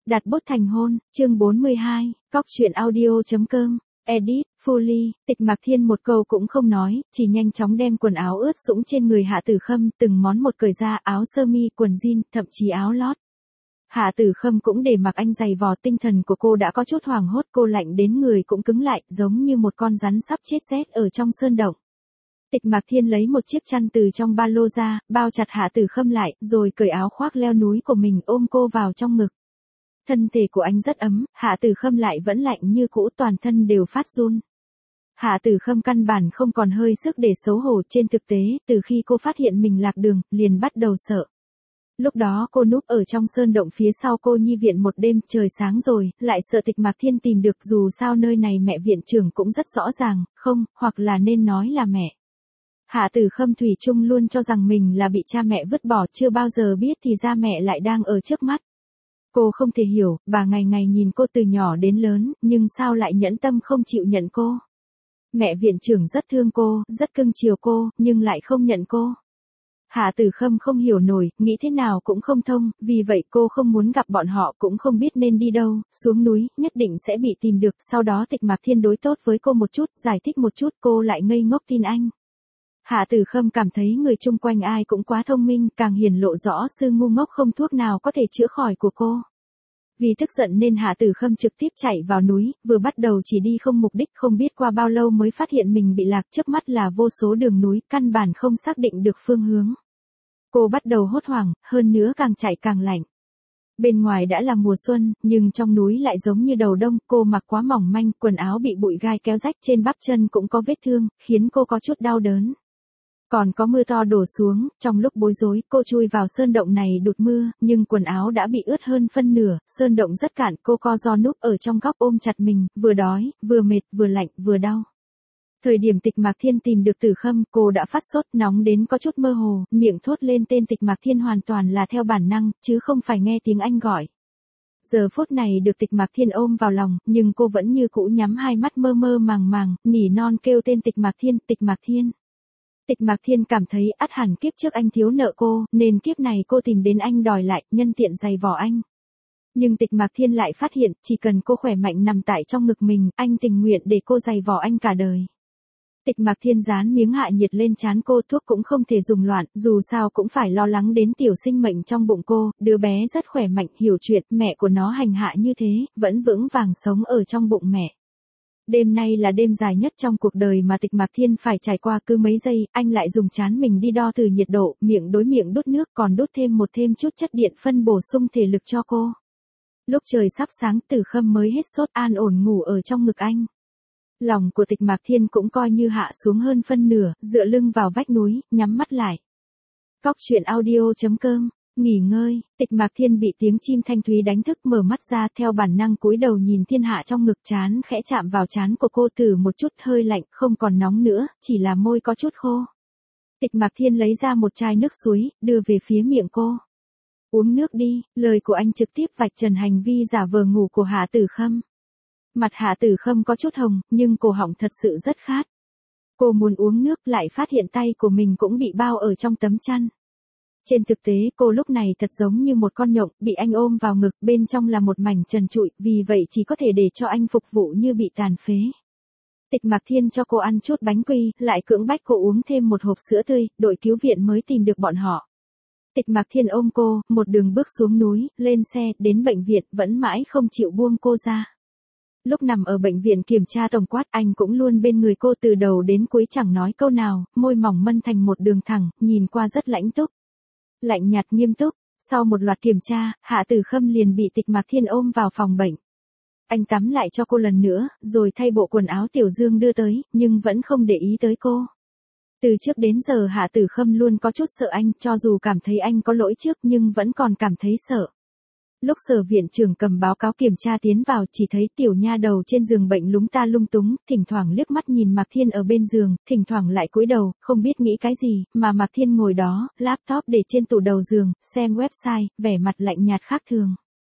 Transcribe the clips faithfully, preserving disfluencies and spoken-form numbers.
Đặt bút thành hôn, chương bốn mươi hai, cóc truyện audio.com, edit, Fully, Tịch Mạc Thiên một câu cũng không nói, chỉ nhanh chóng đem quần áo ướt sũng trên người Hạ Tử Khâm từng món một cởi ra, áo sơ mi, quần jean, thậm chí áo lót. Hạ Tử Khâm cũng để mặc anh giày vò, tinh thần của cô đã có chút hoảng hốt, cô lạnh đến người cũng cứng lại, giống như một con rắn sắp chết rét ở trong sơn động. Tịch Mạc Thiên lấy một chiếc chăn từ trong ba lô ra, bao chặt Hạ Tử Khâm lại, rồi cởi áo khoác leo núi của mình ôm cô vào trong ngực. Thân thể của anh rất ấm, Hạ Tử Khâm lại vẫn lạnh như cũ, toàn thân đều phát run. Hạ Tử Khâm căn bản không còn hơi sức để xấu hổ, trên thực tế, từ khi cô phát hiện mình lạc đường, liền bắt đầu sợ. Lúc đó cô núp ở trong sơn động phía sau cô nhi viện một đêm, trời sáng rồi, lại sợ Tịch Mạc Thiên tìm được, dù sao nơi này mẹ viện trưởng cũng rất rõ ràng, không, hoặc là nên nói là mẹ. Hạ Tử Khâm thủy chung luôn cho rằng mình là bị cha mẹ vứt bỏ, chưa bao giờ biết thì ra mẹ lại đang ở trước mắt. Cô không thể hiểu, bà ngày ngày nhìn cô từ nhỏ đến lớn, nhưng sao lại nhẫn tâm không chịu nhận cô. Mẹ viện trưởng rất thương cô, rất cưng chiều cô, nhưng lại không nhận cô. Hạ Tử Khâm không hiểu nổi, nghĩ thế nào cũng không thông, vì vậy cô không muốn gặp bọn họ, cũng không biết nên đi đâu, xuống núi, nhất định sẽ bị tìm được. Sau đó Tịch Mạc Thiên đối tốt với cô một chút, giải thích một chút, cô lại ngây ngốc tin anh. Hạ Tử Khâm cảm thấy người chung quanh ai cũng quá thông minh, càng hiển lộ rõ sự ngu ngốc không thuốc nào có thể chữa khỏi của cô. Vì tức giận nên Hạ Tử Khâm trực tiếp chạy vào núi, vừa bắt đầu chỉ đi không mục đích, không biết qua bao lâu mới phát hiện mình bị lạc, trước mắt là vô số đường núi, căn bản không xác định được phương hướng. Cô bắt đầu hốt hoảng, hơn nữa càng chạy càng lạnh. Bên ngoài đã là mùa xuân, nhưng trong núi lại giống như đầu đông, cô mặc quá mỏng manh, quần áo bị bụi gai kéo rách, trên bắp chân cũng có vết thương, khiến cô có chút đau đớn. Còn có mưa to đổ xuống, trong lúc bối rối, cô chui vào sơn động này đụt mưa, nhưng quần áo đã bị ướt hơn phân nửa, sơn động rất cạn, cô co ro núp ở trong góc ôm chặt mình, vừa đói, vừa mệt, vừa lạnh, vừa đau. Thời điểm Tịch Mạc Thiên tìm được Tử Khâm, cô đã phát sốt, nóng đến có chút mơ hồ, miệng thốt lên tên Tịch Mạc Thiên hoàn toàn là theo bản năng, chứ không phải nghe tiếng anh gọi. Giờ phút này được Tịch Mạc Thiên ôm vào lòng, nhưng cô vẫn như cũ nhắm hai mắt mơ mơ màng màng, nỉ non kêu tên Tịch Mạc Thiên, Tịch Mạc Thiên. Tịch Mạc Thiên cảm thấy ắt hẳn kiếp trước anh thiếu nợ cô, nên kiếp này cô tìm đến anh đòi lại, nhân tiện giày vò anh. Nhưng Tịch Mạc Thiên lại phát hiện, chỉ cần cô khỏe mạnh nằm tại trong ngực mình, anh tình nguyện để cô giày vò anh cả đời. Tịch Mạc Thiên dán miếng hạ nhiệt lên trán cô, thuốc cũng không thể dùng loạn, dù sao cũng phải lo lắng đến tiểu sinh mệnh trong bụng cô, đứa bé rất khỏe mạnh, hiểu chuyện, mẹ của nó hành hạ như thế, vẫn vững vàng sống ở trong bụng mẹ. Đêm nay là đêm dài nhất trong cuộc đời mà Tịch Mạc Thiên phải trải qua, cứ mấy giây, anh lại dùng trán mình đi đo thử nhiệt độ, miệng đối miệng đút nước, còn đút thêm một thêm chút chất điện phân bổ sung thể lực cho cô. Lúc trời sắp sáng, Tử Khâm mới hết sốt, an ổn ngủ ở trong ngực anh. Lòng của Tịch Mạc Thiên cũng coi như hạ xuống hơn phân nửa, dựa lưng vào vách núi, nhắm mắt lại. Cóc truyện audio.com, nghỉ ngơi, Tịch Mạc Thiên bị tiếng chim thanh thúy đánh thức, mở mắt ra, theo bản năng cúi đầu nhìn thiên hạ trong ngực, trán khẽ chạm vào trán của cô, thử một chút, hơi lạnh, không còn nóng nữa, chỉ là môi có chút khô. Tịch Mạc Thiên lấy ra một chai nước suối, đưa về phía miệng cô. Uống nước đi, lời của anh trực tiếp vạch trần hành vi giả vờ ngủ của Hạ Tử Khâm. Mặt Hạ Tử Khâm có chút hồng, nhưng cổ họng thật sự rất khát. Cô muốn uống nước, lại phát hiện tay của mình cũng bị bao ở trong tấm chăn. Trên thực tế, cô lúc này thật giống như một con nhộng, bị anh ôm vào ngực, bên trong là một mảnh trần trụi, vì vậy chỉ có thể để cho anh phục vụ như bị tàn phế. Tịch Mạc Thiên cho cô ăn chút bánh quy, lại cưỡng bách cô uống thêm một hộp sữa tươi, đội cứu viện mới tìm được bọn họ. Tịch Mạc Thiên ôm cô, một đường bước xuống núi, lên xe, đến bệnh viện, vẫn mãi không chịu buông cô ra. Lúc nằm ở bệnh viện kiểm tra tổng quát, anh cũng luôn bên người cô từ đầu đến cuối, chẳng nói câu nào, môi mỏng mân thành một đường thẳng, nhìn qua rất lãnh túc. Lạnh nhạt nghiêm túc, sau một loạt kiểm tra, Hạ Tử Khâm liền bị Tịch Mạc Thiên ôm vào phòng bệnh. Anh tắm lại cho cô lần nữa, rồi thay bộ quần áo Tiểu Dương đưa tới, nhưng vẫn không để ý tới cô. Từ trước đến giờ Hạ Tử Khâm luôn có chút sợ anh, cho dù cảm thấy anh có lỗi trước nhưng vẫn còn cảm thấy sợ. Lúc Sở viện trưởng cầm báo cáo kiểm tra tiến vào, chỉ thấy tiểu nha đầu trên giường bệnh lúng ta lung túng, thỉnh thoảng liếc mắt nhìn Mạc Thiên ở bên giường, thỉnh thoảng lại cúi đầu, không biết nghĩ cái gì, mà Mạc Thiên ngồi đó, laptop để trên tủ đầu giường, xem website, vẻ mặt lạnh nhạt khác thường.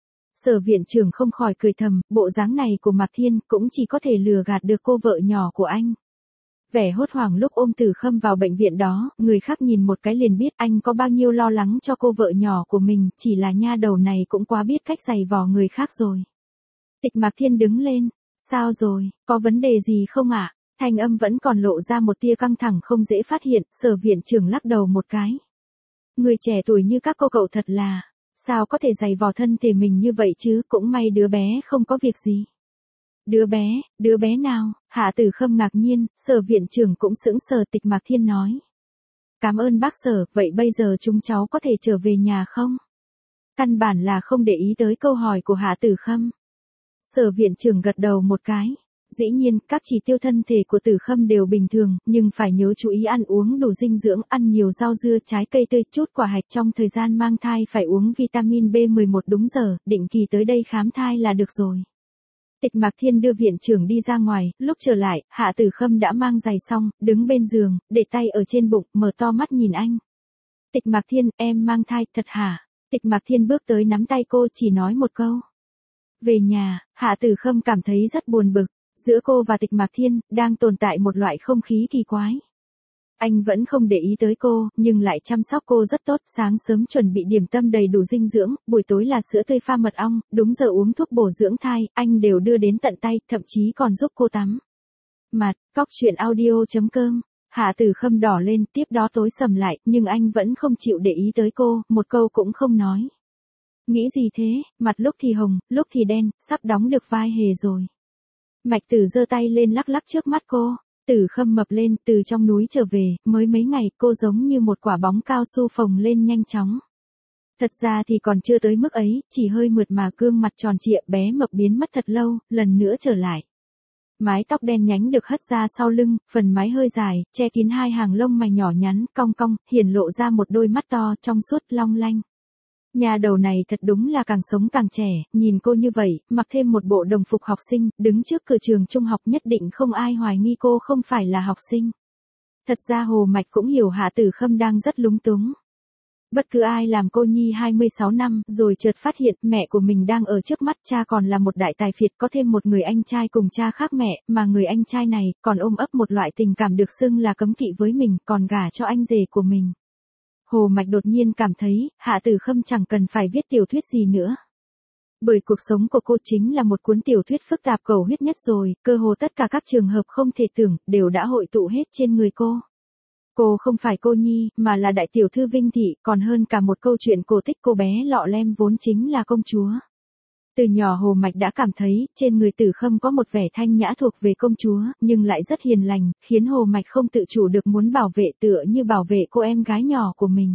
Sở viện trưởng không khỏi cười thầm, bộ dáng này của Mạc Thiên cũng chỉ có thể lừa gạt được cô vợ nhỏ của anh. Vẻ hốt hoảng lúc ôm Tử Khâm vào bệnh viện đó, người khác nhìn một cái liền biết anh có bao nhiêu lo lắng cho cô vợ nhỏ của mình, chỉ là nha đầu này cũng quá biết cách giày vò người khác rồi. Tịch Mạc Thiên đứng lên, sao rồi, có vấn đề gì không ạ? Thanh âm vẫn còn lộ ra một tia căng thẳng không dễ phát hiện, Sở viện trưởng lắc đầu một cái. Người trẻ tuổi như các cô cậu thật là, sao có thể giày vò thân thể mình như vậy chứ, cũng may đứa bé không có việc gì. Đứa bé, đứa bé nào? Hạ Tử Khâm ngạc nhiên, Sở viện trưởng cũng sững sờ. Tịch Mạc Thiên nói. Cảm ơn bác Sở, vậy bây giờ chúng cháu có thể trở về nhà không? Căn bản là không để ý tới câu hỏi của Hạ Tử Khâm. Sở viện trưởng gật đầu một cái. Dĩ nhiên, các chỉ tiêu thân thể của Tử Khâm đều bình thường, nhưng phải nhớ chú ý ăn uống đủ dinh dưỡng, ăn nhiều rau dưa, trái cây tươi, chút quả hạch, trong thời gian mang thai phải uống vitamin B mười một đúng giờ, định kỳ tới đây khám thai là được rồi. Tịch Mạc Thiên đưa viện trưởng đi ra ngoài, lúc trở lại, Hạ Tử Khâm đã mang giày xong, đứng bên giường, để tay ở trên bụng, mở to mắt nhìn anh. Tịch Mạc Thiên, em mang thai, thật hả? Tịch Mạc Thiên bước tới nắm tay cô, chỉ nói một câu. Về nhà, Hạ Tử Khâm cảm thấy rất buồn bực. Giữa cô và Tịch Mạc Thiên, đang tồn tại một loại không khí kỳ quái. Anh vẫn không để ý tới cô, nhưng lại chăm sóc cô rất tốt, sáng sớm chuẩn bị điểm tâm đầy đủ dinh dưỡng, buổi tối là sữa tươi pha mật ong, đúng giờ uống thuốc bổ dưỡng thai, anh đều đưa đến tận tay, thậm chí còn giúp cô tắm. Mặt, cóc truyện audio chấm com, Hạ Tử Khâm đỏ lên, tiếp đó tối sầm lại, nhưng anh vẫn không chịu để ý tới cô, một câu cũng không nói. Nghĩ gì thế, mặt lúc thì hồng, lúc thì đen, sắp đóng được vai hề rồi. Mạch Tử giơ tay lên lắc lắc trước mắt cô. Tử Khâm mập lên, từ trong núi trở về, mới mấy ngày, cô giống như một quả bóng cao su phồng lên nhanh chóng. Thật ra thì còn chưa tới mức ấy, chỉ hơi mượt mà gương mặt tròn trịa bé mập biến mất thật lâu, lần nữa trở lại. Mái tóc đen nhánh được hất ra sau lưng, phần mái hơi dài, che kín hai hàng lông mày nhỏ nhắn, cong cong, hiển lộ ra một đôi mắt to, trong suốt long lanh. Nhà đầu này thật đúng là càng sống càng trẻ, nhìn cô như vậy, mặc thêm một bộ đồng phục học sinh, đứng trước cửa trường trung học nhất định không ai hoài nghi cô không phải là học sinh. Thật ra Hồ Mạch cũng hiểu Hạ Tử Khâm đang rất lúng túng. Bất cứ ai làm cô nhi hai mươi sáu năm, rồi chợt phát hiện mẹ của mình đang ở trước mắt, cha còn là một đại tài phiệt, có thêm một người anh trai cùng cha khác mẹ, mà người anh trai này còn ôm ấp một loại tình cảm được xưng là cấm kỵ với mình, còn gả cho anh rể của mình. Hồ Mạch đột nhiên cảm thấy, Hạ Tử Khâm chẳng cần phải viết tiểu thuyết gì nữa. Bởi cuộc sống của cô chính là một cuốn tiểu thuyết phức tạp cầu huyết nhất rồi, cơ hồ tất cả các trường hợp không thể tưởng, đều đã hội tụ hết trên người cô. Cô không phải cô nhi, mà là đại tiểu thư Vinh Thị, còn hơn cả một câu chuyện cổ tích cô bé Lọ Lem vốn chính là công chúa. Từ nhỏ Hồ Mạch đã cảm thấy, trên người Tử Khâm có một vẻ thanh nhã thuộc về công chúa, nhưng lại rất hiền lành, khiến Hồ Mạch không tự chủ được muốn bảo vệ tựa như bảo vệ cô em gái nhỏ của mình.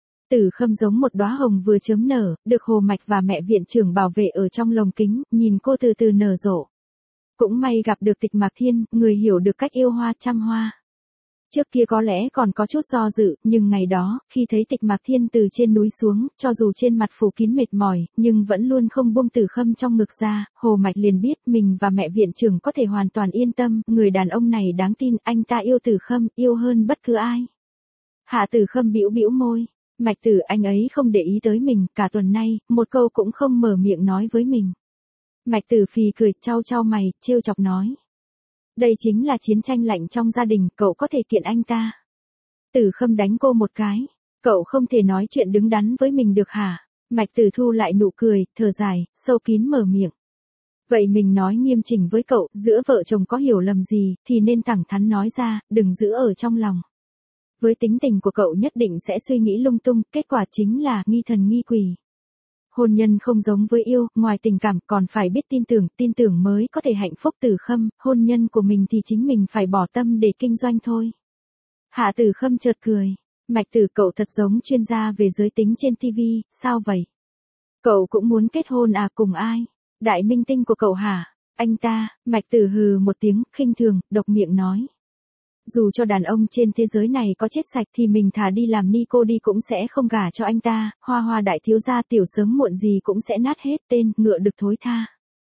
Tử Khâm giống một đóa hồng vừa chớm nở, được Hồ Mạch và mẹ viện trưởng bảo vệ ở trong lồng kính, nhìn cô từ từ nở rộ. Cũng may gặp được Tịch Mạc Thiên, người hiểu được cách yêu hoa chăm hoa. Trước kia có lẽ còn có chút do dự, nhưng ngày đó, khi thấy Tịch Mạc Thiên từ trên núi xuống, cho dù trên mặt phủ kín mệt mỏi, nhưng vẫn luôn không buông Tử Khâm trong ngực ra, Hồ Mạch liền biết mình và mẹ viện trưởng có thể hoàn toàn yên tâm, người đàn ông này đáng tin, anh ta yêu Tử Khâm, yêu hơn bất cứ ai. Hạ Tử Khâm bĩu bĩu môi, Mạch Tử anh ấy không để ý tới mình, cả tuần nay, một câu cũng không mở miệng nói với mình. Mạch Tử phì cười, chau chau mày, trêu chọc nói. Đây chính là chiến tranh lạnh trong gia đình, cậu có thể kiện anh ta. Tử Khâm đánh cô một cái. Cậu không thể nói chuyện đứng đắn với mình được hả? Mạch Tử thu lại nụ cười, thở dài, sâu kín mở miệng. Vậy mình nói nghiêm chỉnh với cậu, giữa vợ chồng có hiểu lầm gì, thì nên thẳng thắn nói ra, đừng giữ ở trong lòng. Với tính tình của cậu nhất định sẽ suy nghĩ lung tung, kết quả chính là nghi thần nghi quỷ. Hôn nhân không giống với yêu, ngoài tình cảm còn phải biết tin tưởng, tin tưởng mới có thể hạnh phúc. Tử Khâm, hôn nhân của mình thì chính mình phải bỏ tâm để kinh doanh thôi. Hạ Tử Khâm chợt cười, Mạch Tử cậu thật giống chuyên gia về giới tính trên ti vi, sao vậy? Cậu cũng muốn kết hôn à, cùng ai? Đại minh tinh của cậu hả? Anh ta, Mạch Tử hừ một tiếng, khinh thường, độc miệng nói. Dù cho đàn ông trên thế giới này có chết sạch thì mình thà đi làm ni cô đi cũng sẽ không gả cho anh ta, Hoa Hoa đại thiếu gia tiểu sớm muộn gì cũng sẽ nát hết tên, ngựa được thối tha.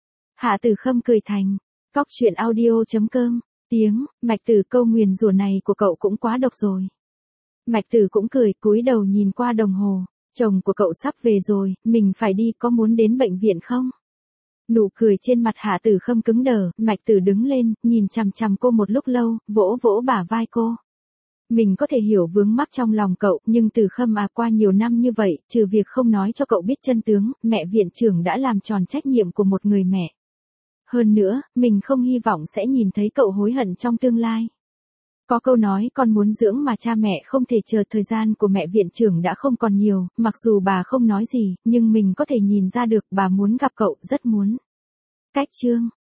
Hạ Tử Khâm cười thành, cóc truyện audio chấm com, tiếng, Mạch Tử câu nguyền rủa này của cậu cũng quá độc rồi. Mạch Tử cũng cười, cúi đầu nhìn qua đồng hồ, chồng của cậu sắp về rồi, mình phải đi, có muốn đến bệnh viện không? Nụ cười trên mặt Hạ Tử Khâm cứng đờ, Mạch Tử đứng lên, nhìn chằm chằm cô một lúc lâu, vỗ vỗ bả vai cô. Mình có thể hiểu vướng mắc trong lòng cậu, nhưng Tử Khâm à, qua nhiều năm như vậy, trừ việc không nói cho cậu biết chân tướng, mẹ viện trưởng đã làm tròn trách nhiệm của một người mẹ. Hơn nữa, mình không hy vọng sẽ nhìn thấy cậu hối hận trong tương lai. Có câu nói con muốn dưỡng mà cha mẹ không thể chờ, thời gian của mẹ viện trưởng đã không còn nhiều, mặc dù bà không nói gì, nhưng mình có thể nhìn ra được bà muốn gặp cậu, rất muốn. Cách chương